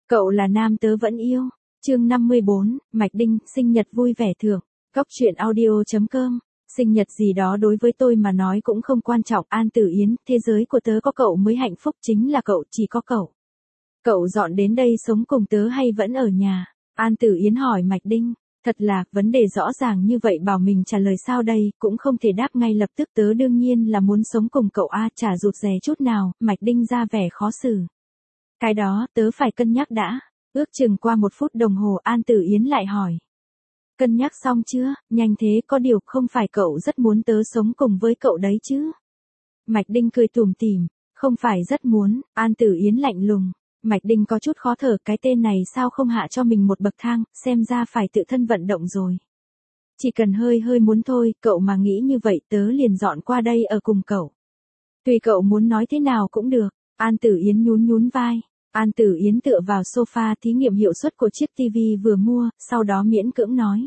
Cậu là nam tớ vẫn yêu. Chương 54, Mạch Đinh, sinh nhật vui vẻ thưởng. Góc truyện audio.com. Sinh nhật gì đó đối với tôi mà nói cũng không quan trọng. An Tử Yến, thế giới của tớ có cậu mới hạnh phúc, chính là cậu, chỉ có cậu. Cậu dọn đến đây sống cùng tớ hay vẫn ở nhà? An Tử Yến hỏi Mạch Đinh. Thật là, vấn đề rõ ràng như vậy bảo mình trả lời sao đây, cũng không thể đáp ngay lập tức. Tớ đương nhiên là muốn sống cùng cậu a, chả rụt rè chút nào. Mạch Đinh ra vẻ khó xử. Cái đó, tớ phải cân nhắc đã. Ước chừng qua 1 phút đồng hồ An Tử Yến lại hỏi. Cân nhắc xong chưa, nhanh thế, có điều không phải cậu rất muốn tớ sống cùng với cậu đấy chứ? Mạch Đinh cười tủm tỉm, không phải rất muốn. An Tử Yến lạnh lùng. Mạch Đinh có chút khó thở, cái tên này sao không hạ cho mình một bậc thang, xem ra phải tự thân vận động rồi. Chỉ cần hơi muốn thôi, cậu mà nghĩ như vậy tớ liền dọn qua đây ở cùng cậu. Tùy cậu muốn nói thế nào cũng được. An Tử Yến nhún vai. An Tử Yến tựa vào sofa thí nghiệm hiệu suất của chiếc TV vừa mua, sau đó miễn cưỡng nói.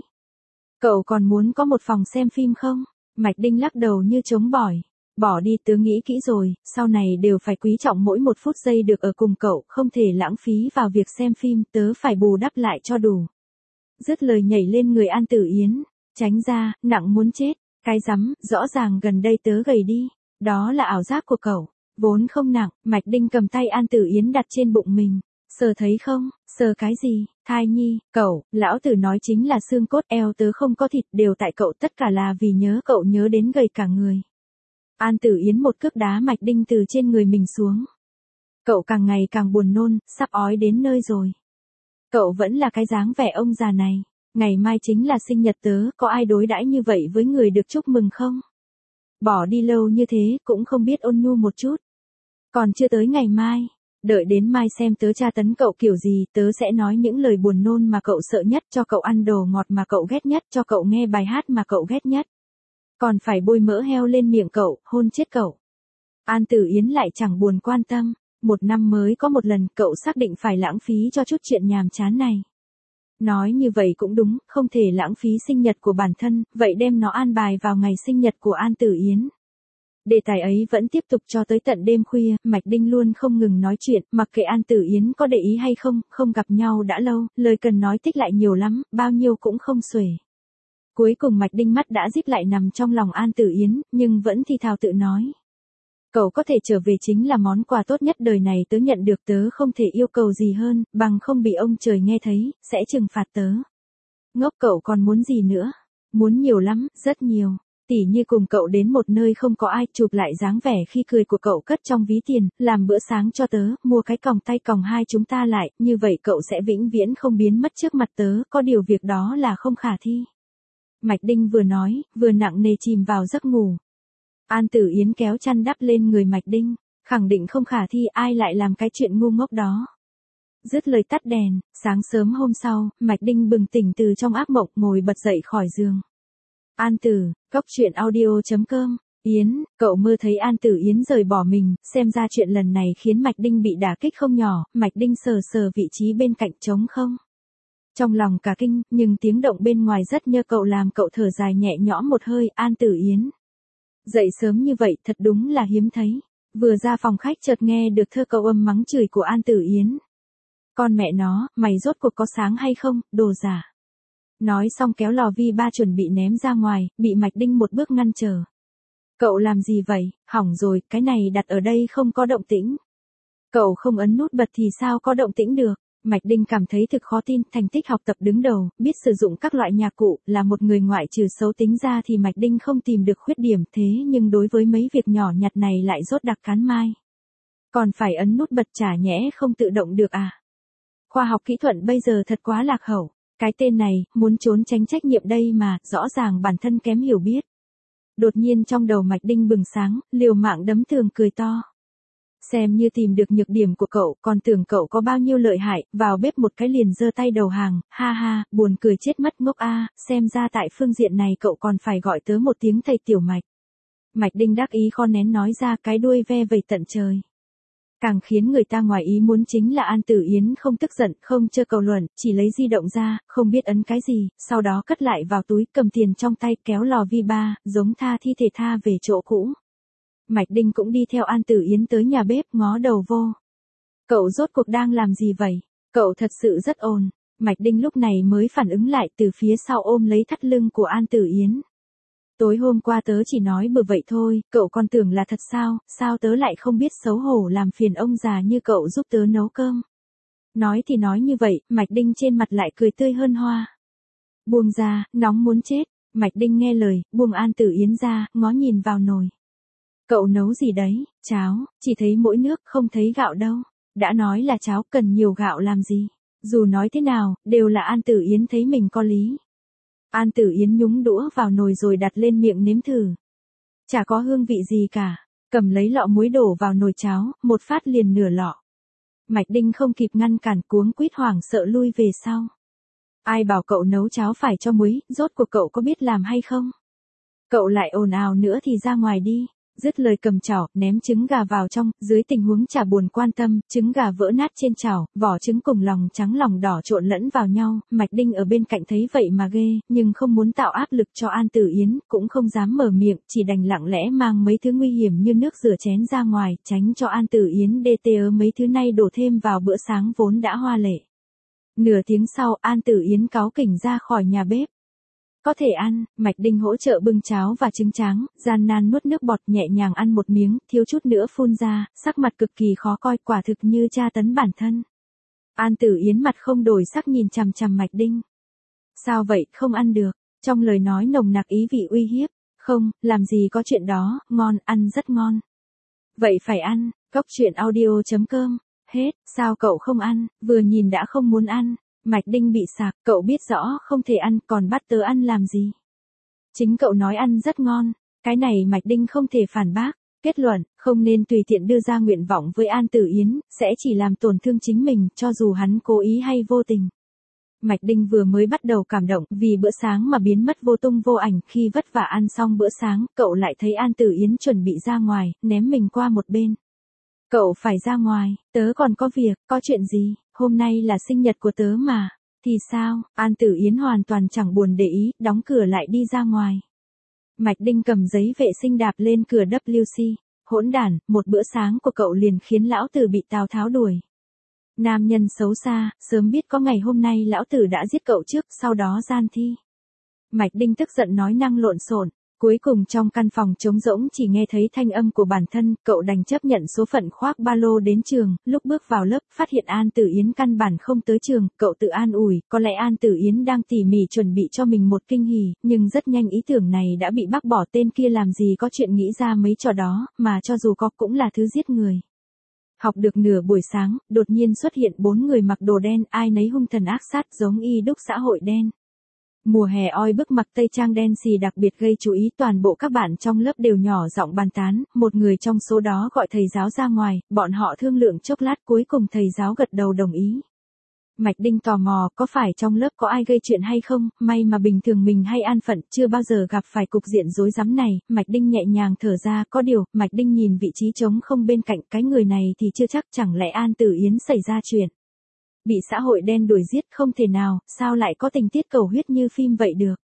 Cậu còn muốn có một phòng xem phim không? Mạch Đinh lắc đầu như chống bỏi. Bỏ đi, tớ nghĩ kỹ rồi, sau này đều phải quý trọng mỗi 1 phút giây được ở cùng cậu, không thể lãng phí vào việc xem phim, tớ phải bù đắp lại cho đủ. Dứt lời nhảy lên người An Tử Yến. Tránh ra, nặng muốn chết. Cái rắm, rõ ràng gần đây tớ gầy đi. Đó là ảo giác của cậu. Vốn không nặng. Mạch Đinh cầm tay An Tử Yến đặt trên bụng mình. Sờ thấy không? Sờ cái gì? Thai nhi, cậu, lão tử nói chính là xương cốt, eo tớ không có thịt, đều tại cậu, tất cả là vì nhớ cậu, nhớ đến gầy cả người. An Tử Yến một cước đá Mạch Đinh từ trên người mình xuống. Cậu càng ngày càng buồn nôn, sắp ói đến nơi rồi. Cậu vẫn là cái dáng vẻ ông già này. Ngày mai chính là sinh nhật tớ, có ai đối đãi như vậy với người được chúc mừng không? Bỏ đi lâu như thế, cũng không biết ôn nhu một chút. Còn chưa tới ngày mai. Đợi đến mai xem tớ tra tấn cậu kiểu gì, tớ sẽ nói những lời buồn nôn mà cậu sợ nhất, cho cậu ăn đồ ngọt mà cậu ghét nhất, cho cậu nghe bài hát mà cậu ghét nhất. Còn phải bôi mỡ heo lên miệng cậu, hôn chết cậu. An Tử Yến lại chẳng buồn quan tâm. 1 năm mới có 1 lần, cậu xác định phải lãng phí cho chút chuyện nhàm chán này. Nói như vậy cũng đúng, không thể lãng phí sinh nhật của bản thân, vậy đem nó an bài vào ngày sinh nhật của An Tử Yến. Đề tài ấy vẫn tiếp tục cho tới tận đêm khuya, Mạch Đinh luôn không ngừng nói chuyện, mặc kệ An Tử Yến có để ý hay không, không gặp nhau đã lâu, lời cần nói tích lại nhiều lắm, bao nhiêu cũng không xuể. Cuối cùng Mạch Đinh mắt đã díp lại nằm trong lòng An Tử Yến, nhưng vẫn thì thào tự nói. Cậu có thể trở về chính là món quà tốt nhất đời này tớ nhận được, tớ không thể yêu cầu gì hơn, bằng không bị ông trời nghe thấy, sẽ trừng phạt tớ. Ngốc, cậu còn muốn gì nữa? Muốn nhiều lắm, rất nhiều. Tỉ như cùng cậu đến một nơi không có ai, chụp lại dáng vẻ khi cười của cậu cất trong ví tiền, làm bữa sáng cho tớ, mua cái còng tay còng hai chúng ta lại, như vậy cậu sẽ vĩnh viễn không biến mất trước mặt tớ, có điều việc đó là không khả thi. Mạch Đinh vừa nói, vừa nặng nề chìm vào giấc ngủ. An Tử Yến kéo chăn đắp lên người Mạch Đinh, khẳng định không khả thi, ai lại làm cái chuyện ngu ngốc đó. Dứt lời tắt đèn, sáng sớm hôm sau, Mạch Đinh bừng tỉnh từ trong ác mộng, ngồi bật dậy khỏi giường. An Tử, góc truyện audio.com. Yến, cậu mơ thấy An Tử Yến rời bỏ mình, xem ra chuyện lần này khiến Mạch Đinh bị đả kích không nhỏ. Mạch Đinh sờ vị trí bên cạnh trống không. Trong lòng cả kinh, nhưng tiếng động bên ngoài rất nhớ cậu, làm cậu thở dài nhẹ nhõm một hơi. An Tử Yến dậy sớm như vậy thật đúng là hiếm thấy. Vừa ra phòng khách chợt nghe được thơ câu âm mắng chửi của An Tử Yến. Con mẹ nó, mày rốt cuộc có sáng hay không, đồ giả. Nói xong kéo lò vi ba chuẩn bị ném ra ngoài, bị Mạch Đinh một bước ngăn trở. Cậu làm gì vậy? Hỏng rồi, cái này đặt ở đây không có động tĩnh. Cậu không ấn nút bật thì sao có động tĩnh được? Mạch Đinh cảm thấy thực khó tin, thành tích học tập đứng đầu, biết sử dụng các loại nhạc cụ, là một người ngoại trừ xấu tính ra thì Mạch Đinh không tìm được khuyết điểm, thế nhưng đối với mấy việc nhỏ nhặt này lại rốt đặc cán mai. Còn phải ấn nút bật chả nhẽ không tự động được à? Khoa học kỹ thuật bây giờ thật quá lạc hậu. Cái tên này, muốn trốn tránh trách nhiệm đây mà, rõ ràng bản thân kém hiểu biết. Đột nhiên trong đầu Mạch Đinh bừng sáng, liều mạng đấm tường cười to. Xem như tìm được nhược điểm của cậu, còn tưởng cậu có bao nhiêu lợi hại, vào bếp một cái liền giơ tay đầu hàng, ha ha, buồn cười chết mất ngốc a, xem ra tại phương diện này cậu còn phải gọi tớ một tiếng thầy Tiểu Mạch. Mạch Đinh đắc ý kho nén nói ra, cái đuôi ve vẩy tận trời. Càng khiến người ta ngoài ý muốn chính là An Tử Yến không tức giận, không chơi cầu luận, chỉ lấy di động ra, không biết ấn cái gì, sau đó cất lại vào túi, cầm tiền trong tay, kéo lò vi ba, giống tha thi thể tha về chỗ cũ. Mạch Đinh cũng đi theo An Tử Yến tới nhà bếp, ngó đầu vô. Cậu rốt cuộc đang làm gì vậy? Cậu thật sự rất ồn. Mạch Đinh lúc này mới phản ứng lại từ phía sau ôm lấy thắt lưng của An Tử Yến. Tối hôm qua tớ chỉ nói bừa vậy thôi, cậu còn tưởng là thật sao, sao tớ lại không biết xấu hổ làm phiền ông già như cậu giúp tớ nấu cơm. Nói thì nói như vậy, Mạch Đinh trên mặt lại cười tươi hơn hoa. Buông ra, nóng muốn chết. Mạch Đinh nghe lời, buông An Tử Yến ra, ngó nhìn vào nồi. Cậu nấu gì đấy? Cháo, chỉ thấy mỗi nước không thấy gạo đâu. Đã nói là cháo cần nhiều gạo làm gì. Dù nói thế nào, đều là An Tử Yến thấy mình có lý. An Tử Yến nhúng đũa vào nồi rồi đặt lên miệng nếm thử. Chả có hương vị gì cả. Cầm lấy lọ muối đổ vào nồi cháo, một phát liền nửa lọ. Mạch Đinh không kịp ngăn cản, cuống quýt hoảng sợ lui về sau. Ai bảo cậu nấu cháo phải cho muối, rốt cuộc cậu có biết làm hay không? Cậu lại ồn ào nữa thì ra ngoài đi. Dứt lời cầm chảo, ném trứng gà vào trong, dưới tình huống chả buồn quan tâm, trứng gà vỡ nát trên chảo, vỏ trứng cùng lòng trắng lòng đỏ trộn lẫn vào nhau, Mạch Đinh ở bên cạnh thấy vậy mà ghê, nhưng không muốn tạo áp lực cho An Tử Yến, cũng không dám mở miệng, chỉ đành lặng lẽ mang mấy thứ nguy hiểm như nước rửa chén ra ngoài, tránh cho An Tử Yến đê tê mấy thứ này đổ thêm vào bữa sáng vốn đã hoa lệ. Nửa tiếng sau, An Tử Yến cáu kỉnh ra khỏi nhà bếp. Có thể ăn, Mạch Đinh hỗ trợ bưng cháo và trứng tráng, gian nan nuốt nước bọt nhẹ nhàng ăn một miếng, thiếu chút nữa phun ra, sắc mặt cực kỳ khó coi, quả thực như tra tấn bản thân. An Tử Yến mặt không đổi sắc nhìn chằm chằm Mạch Đinh. Sao vậy, không ăn được? Trong lời nói nồng nặc ý vị uy hiếp. Không, làm gì có chuyện đó, ngon, ăn rất ngon. Vậy phải ăn, Cóc truyện audio.com. Hết, sao cậu không ăn, vừa nhìn đã không muốn ăn. Mạch Đinh bị sạc, cậu biết rõ không thể ăn, còn bắt tớ ăn làm gì? Chính cậu nói ăn rất ngon, cái này Mạch Đinh không thể phản bác. Kết luận, không nên tùy tiện đưa ra nguyện vọng với An Tử Yến, sẽ chỉ làm tổn thương chính mình, cho dù hắn cố ý hay vô tình. Mạch Đinh vừa mới bắt đầu cảm động vì bữa sáng mà biến mất vô tung vô ảnh, khi vất vả ăn xong bữa sáng, cậu lại thấy An Tử Yến chuẩn bị ra ngoài, ném mình qua một bên. Cậu phải ra ngoài, tớ còn có việc, có chuyện gì, hôm nay là sinh nhật của tớ mà. Thì sao, An Tử Yến hoàn toàn chẳng buồn để ý, đóng cửa lại đi ra ngoài. Mạch Đinh cầm giấy vệ sinh đạp lên cửa WC, hỗn đản, một bữa sáng của cậu liền khiến lão tử bị Tào Tháo đuổi. Nam nhân xấu xa, sớm biết có ngày hôm nay lão tử đã giết cậu trước, sau đó gian thi. Mạch Đinh tức giận nói năng lộn xộn. Cuối cùng trong căn phòng trống rỗng chỉ nghe thấy thanh âm của bản thân, cậu đành chấp nhận số phận khoác ba lô đến trường, lúc bước vào lớp, phát hiện An Tử Yến căn bản không tới trường, cậu tự an ủi, có lẽ An Tử Yến đang tỉ mỉ chuẩn bị cho mình một kinh hỉ, nhưng rất nhanh ý tưởng này đã bị bác bỏ, tên kia làm gì có chuyện nghĩ ra mấy trò đó, mà cho dù có cũng là thứ giết người. Học được nửa buổi sáng, đột nhiên xuất hiện 4 người mặc đồ đen, ai nấy hung thần ác sát giống y đúc xã hội đen. Mùa hè oi bức mặc tây trang đen xì đặc biệt gây chú ý, toàn bộ các bạn trong lớp đều nhỏ giọng bàn tán, một người trong số đó gọi thầy giáo ra ngoài, bọn họ thương lượng chốc lát cuối cùng thầy giáo gật đầu đồng ý. Mạch Đinh tò mò, có phải trong lớp có ai gây chuyện hay không, may mà bình thường mình hay an phận, chưa bao giờ gặp phải cục diện rối rắm này, Mạch Đinh nhẹ nhàng thở ra, có điều, Mạch Đinh nhìn vị trí trống không bên cạnh cái người này thì chưa chắc, chẳng lẽ An Tử Yến xảy ra chuyện. Bị xã hội đen đuổi giết, không thể nào, sao lại có tình tiết cầu huyết như phim vậy được.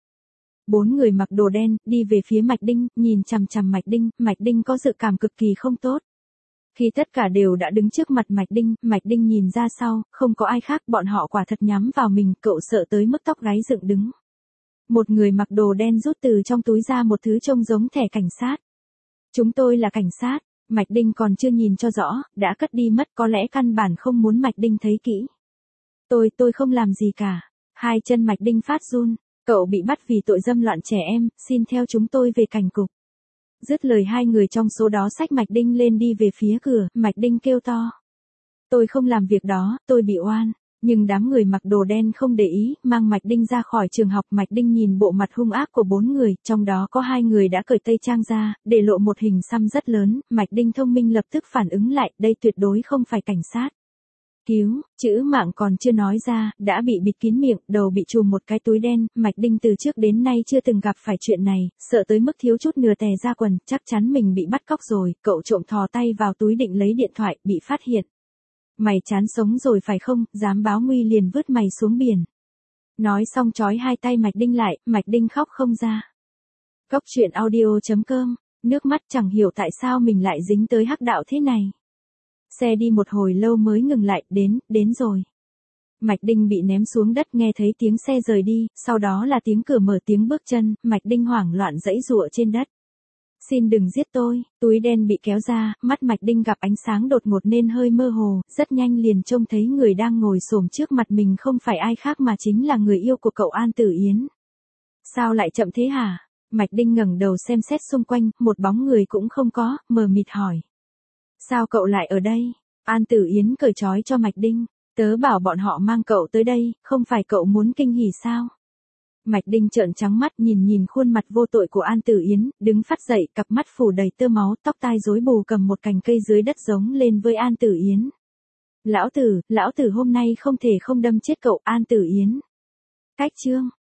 4 người mặc đồ đen, đi về phía Mạch Đinh, nhìn chằm chằm Mạch Đinh có dự cảm cực kỳ không tốt. Khi tất cả đều đã đứng trước mặt Mạch Đinh nhìn ra sau, không có ai khác, bọn họ quả thật nhắm vào mình, cậu sợ tới mức tóc gáy dựng đứng. Một người mặc đồ đen rút từ trong túi ra một thứ trông giống thẻ cảnh sát. Chúng tôi là cảnh sát, Mạch Đinh còn chưa nhìn cho rõ, đã cất đi mất, có lẽ căn bản không muốn Mạch Đinh thấy kỹ. Tôi không làm gì cả. Hai chân Mạch Đinh phát run, cậu bị bắt vì tội dâm loạn trẻ em, xin theo chúng tôi về cảnh cục. Dứt lời hai người trong số đó xách Mạch Đinh lên đi về phía cửa, Mạch Đinh kêu to. Tôi không làm việc đó, tôi bị oan. Nhưng đám người mặc đồ đen không để ý, mang Mạch Đinh ra khỏi trường học. Mạch Đinh nhìn bộ mặt hung ác của 4 người, trong đó có 2 người đã cởi tây trang ra, để lộ một hình xăm rất lớn. Mạch Đinh thông minh lập tức phản ứng lại, đây tuyệt đối không phải cảnh sát. Cứu, chữ mạng còn chưa nói ra, đã bị bịt kín miệng, đầu bị trùm một cái túi đen. Mạch Đinh từ trước đến nay chưa từng gặp phải chuyện này, sợ tới mức thiếu chút nửa tè ra quần, chắc chắn mình bị bắt cóc rồi. Cậu trộm thò tay vào túi định lấy điện thoại, bị phát hiện. Mày chán sống rồi phải không, dám báo nguy liền vứt mày xuống biển. Nói xong trói hai tay Mạch Đinh lại, Mạch Đinh khóc không ra. Cóc truyện audio.com, nước mắt chẳng hiểu tại sao mình lại dính tới hắc đạo thế này. Xe đi một hồi lâu mới ngừng lại, đến rồi. Mạch Đinh bị ném xuống đất nghe thấy tiếng xe rời đi, sau đó là tiếng cửa mở tiếng bước chân, Mạch Đinh hoảng loạn giãy giụa trên đất. Xin đừng giết tôi, túi đen bị kéo ra, mắt Mạch Đinh gặp ánh sáng đột ngột nên hơi mơ hồ, rất nhanh liền trông thấy người đang ngồi xổm trước mặt mình không phải ai khác mà chính là người yêu của cậu An Tử Yến. Sao lại chậm thế hả? Mạch Đinh ngẩng đầu xem xét xung quanh, một bóng người cũng không có, mờ mịt hỏi. Sao cậu lại ở đây? An Tử Yến cởi trói cho Mạch Đinh. Tớ bảo bọn họ mang cậu tới đây, không phải cậu muốn kinh hỉ sao? Mạch Đinh trợn trắng mắt nhìn khuôn mặt vô tội của An Tử Yến, đứng phát dậy, cặp mắt phủ đầy tơ máu, tóc tai rối bù cầm một cành cây dưới đất giống lên với An Tử Yến. Lão tử hôm nay không thể không đâm chết cậu An Tử Yến. Cách chương